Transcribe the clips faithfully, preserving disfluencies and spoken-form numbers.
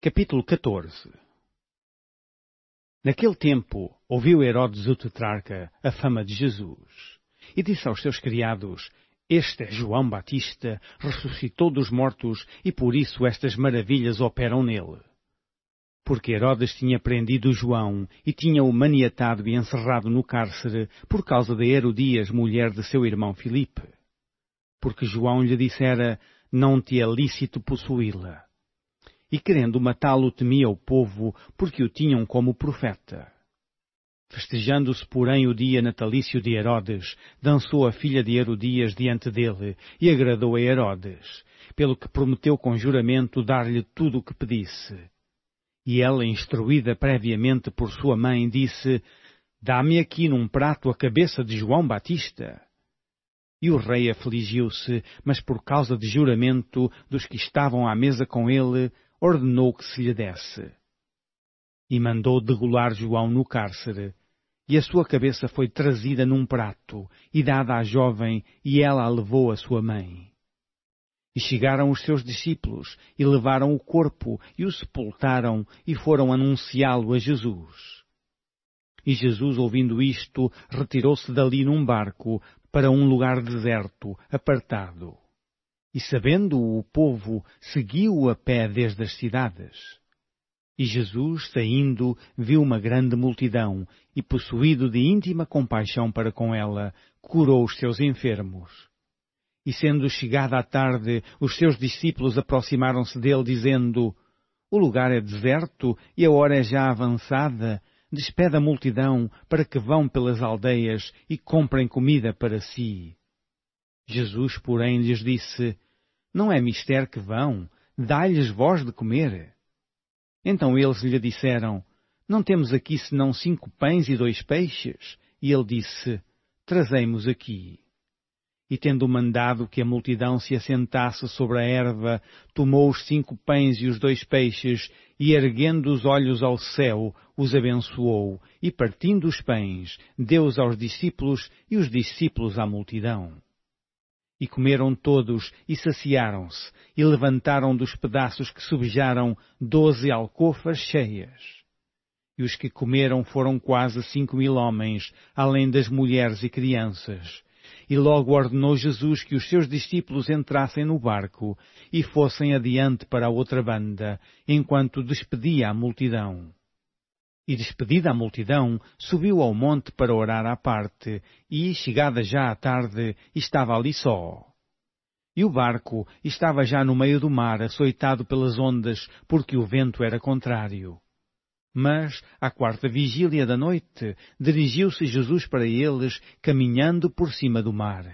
Capítulo catorze. Naquele tempo, ouviu Herodes o tetrarca a fama de Jesus, e disse aos seus criados: Este é João Batista, ressuscitou dos mortos, e por isso estas maravilhas operam nele. Porque Herodes tinha prendido João, e tinha-o maniatado e encerrado no cárcere, por causa de Herodias, mulher de seu irmão Filipe. Porque João lhe dissera: Não te é lícito possuí-la. E querendo matá-lo temia o povo, porque o tinham como profeta. Festejando-se, porém, o dia natalício de Herodes, dançou a filha de Herodias diante dele, e agradou a Herodes, pelo que prometeu com juramento dar-lhe tudo o que pedisse. E ela, instruída previamente por sua mãe, disse: Dá-me aqui num prato a cabeça de João Batista. E o rei afligiu-se, mas por causa de juramento dos que estavam à mesa com ele, ordenou que se lhe desse. E mandou degolar João no cárcere, e a sua cabeça foi trazida num prato, e dada à jovem, e ela a levou à sua mãe. E chegaram os seus discípulos, e levaram o corpo, e o sepultaram, e foram anunciá-lo a Jesus. E Jesus, ouvindo isto, retirou-se dali num barco, para um lugar deserto, apartado. E sabendo-o o povo, seguiu-o a pé desde as cidades. E Jesus, saindo, viu uma grande multidão, e possuído de íntima compaixão para com ela, curou os seus enfermos. E sendo chegada a tarde, os seus discípulos aproximaram-se dele, dizendo: O lugar é deserto, e a hora é já avançada. Despede a multidão, para que vão pelas aldeias e comprem comida para si. Jesus, porém, lhes disse: Não é mister que vão, dai-lhes vós de comer. Então eles lhe disseram: Não temos aqui senão cinco pães e dois peixes. E ele disse: Trazei-mos aqui. E tendo mandado que a multidão se assentasse sobre a erva, tomou os cinco pães e os dois peixes, e erguendo os olhos ao céu, os abençoou, e partindo os pães, deu-os aos discípulos, e os discípulos à multidão. E comeram todos, e saciaram-se, e levantaram dos pedaços que sobejaram doze alcofas cheias. E os que comeram foram quase cinco mil homens, além das mulheres e crianças. E logo ordenou Jesus que os seus discípulos entrassem no barco e fossem adiante para a outra banda, enquanto despedia a multidão. E despedida a multidão, subiu ao monte para orar à parte, e, chegada já à tarde, estava ali só. E o barco estava já no meio do mar, açoitado pelas ondas, porque o vento era contrário. Mas, à quarta vigília da noite, dirigiu-se Jesus para eles, caminhando por cima do mar.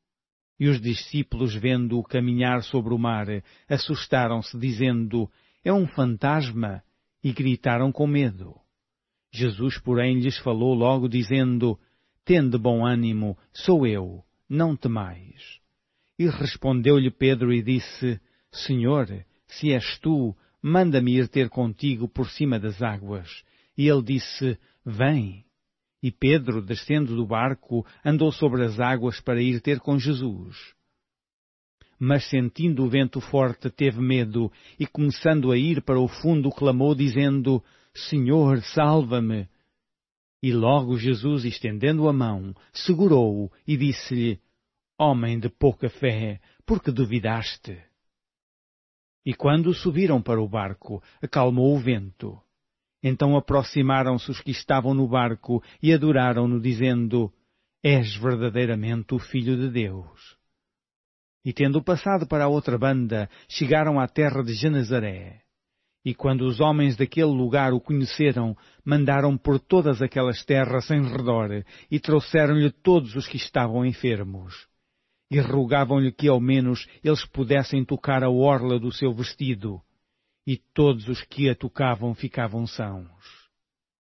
E os discípulos, vendo-o caminhar sobre o mar, assustaram-se, dizendo: É um fantasma, e gritaram com medo. Jesus, porém, lhes falou logo, dizendo: Tende bom ânimo, sou eu, não temais. E respondeu-lhe Pedro e disse: Senhor, se és tu, manda-me ir ter contigo por cima das águas. E ele disse: Vem. E Pedro, descendo do barco, andou sobre as águas para ir ter com Jesus. Mas sentindo o vento forte, teve medo, e começando a ir para o fundo, clamou, dizendo: Senhor, salva-me. E logo Jesus, estendendo a mão, segurou-o e disse-lhe: Homem de pouca fé, por que duvidaste? E quando subiram para o barco, acalmou o vento. Então aproximaram-se os que estavam no barco e adoraram-no, dizendo: És verdadeiramente o Filho de Deus. E tendo passado para a outra banda, chegaram à terra de Genezaré. E quando os homens daquele lugar o conheceram, mandaram por todas aquelas terras em redor, e trouxeram-lhe todos os que estavam enfermos. E rogavam-lhe que ao menos eles pudessem tocar a orla do seu vestido. E todos os que a tocavam ficavam sãos.